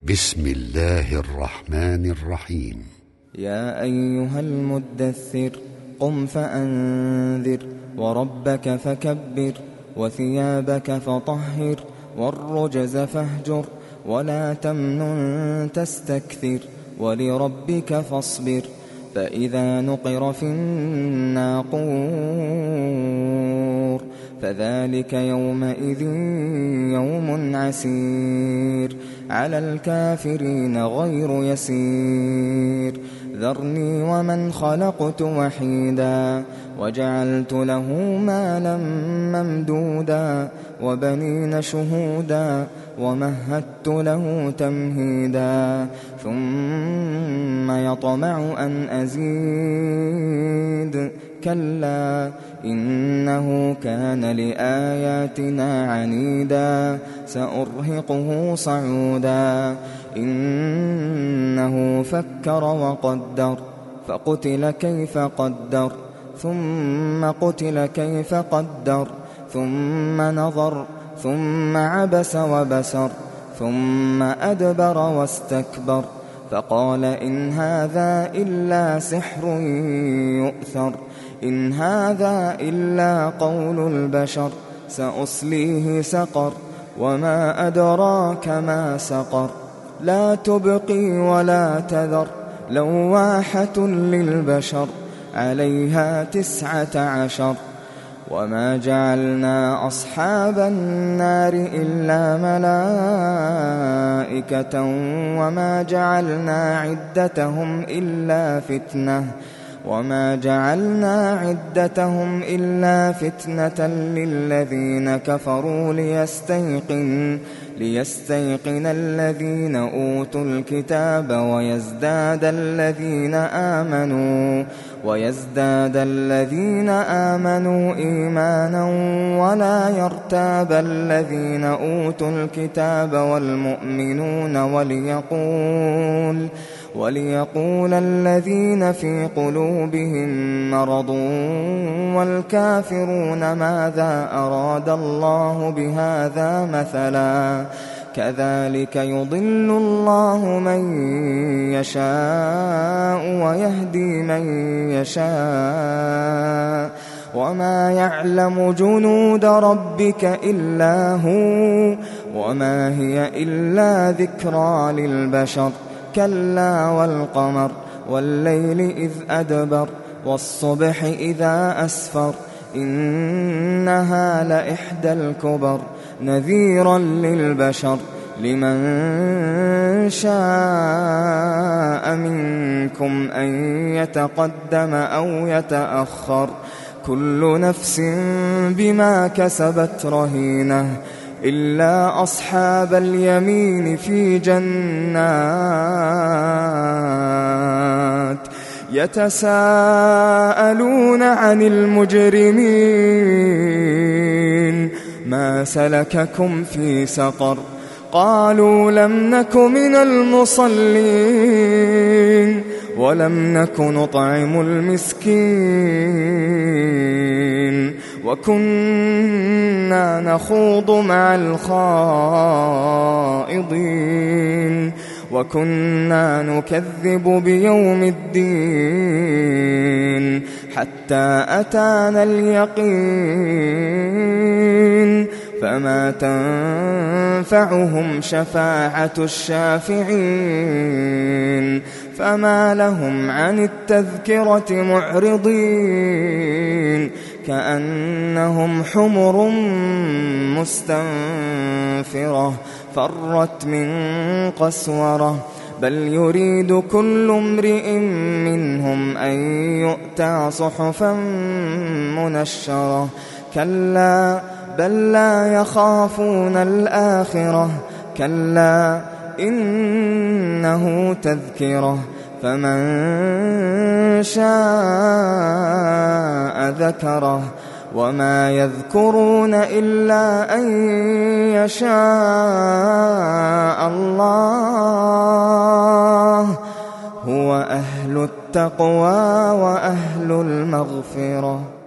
بسم الله الرحمن الرحيم. يا أيها المدثر قم فأنذر وربك فكبر وثيابك فطهر والرجز فاهجر ولا تمنن تستكثر ولربك فاصبر فإذا نقر في الناقور فذلك يومئذ يوم عسير على الكافرين غير يسير ذرني ومن خلقت وحيدا وجعلت له مالا ممدودا وبنين شهودا ومهدت له تمهيدا ثم يطمع أن أزيد كلا إنه كان لآياتنا عنيدا سأرهقه صعودا إنه فكر وقدر فقتل كيف قدر ثم قتل كيف قدر ثم نظر ثم عبس وبسر ثم أدبر واستكبر فقال إن هذا إلا سحر يؤثر إن هذا إلا قول البشر سأصليه سقر وما أدراك ما سقر لا تبقي ولا تذر لواحة للبشر عليها 19 وما جعلنا أصحاب النار إلا ملائكة وما جعلنا عدتهم إلا فتنة للذين كفروا ليستيقن الذين أوتوا الكتاب ويزداد الذين آمنوا إيمانا ولا يرتاب الذين أوتوا الكتاب والمؤمنون وليقول الذين في قلوبهم مرض والكافرون ماذا أراد الله بهذا مثلا كذلك يضل الله من يشاء ويهدي من يشاء وما يعلم جنود ربك إلا هو وما هي إلا ذكرى للبشر كلا والقمر والليل إذ أدبر والصبح إذا أسفر إنها لإحدى الكبر نذيرا للبشر لمن شاء منكم أن يتقدم أو يتأخر كل نفس بما كسبت رهينة إلا أصحاب اليمين في جنات يتساءلون عن المجرمين ما سلككم في سقر قالوا لم نك من المصلين ولم نك نطعم المسكين وكنا نخوض مع الخائضين وكنا نكذب بيوم الدين حتى أتانا اليقين فما تنفعهم شفاعة الشافعين فما لهم عن التذكرة معرضين كأنهم حمر مستنفرة فرت من قسورة بل يريد كل امرئ منهم أن يؤتى صحفا منشرة كلا بل لا يخافون الآخرة كلا إنه تذكرة فمن شاء ذكره وما يذكرون إلا أن يشاء الله هو أهل التقوى وأهل المغفرة.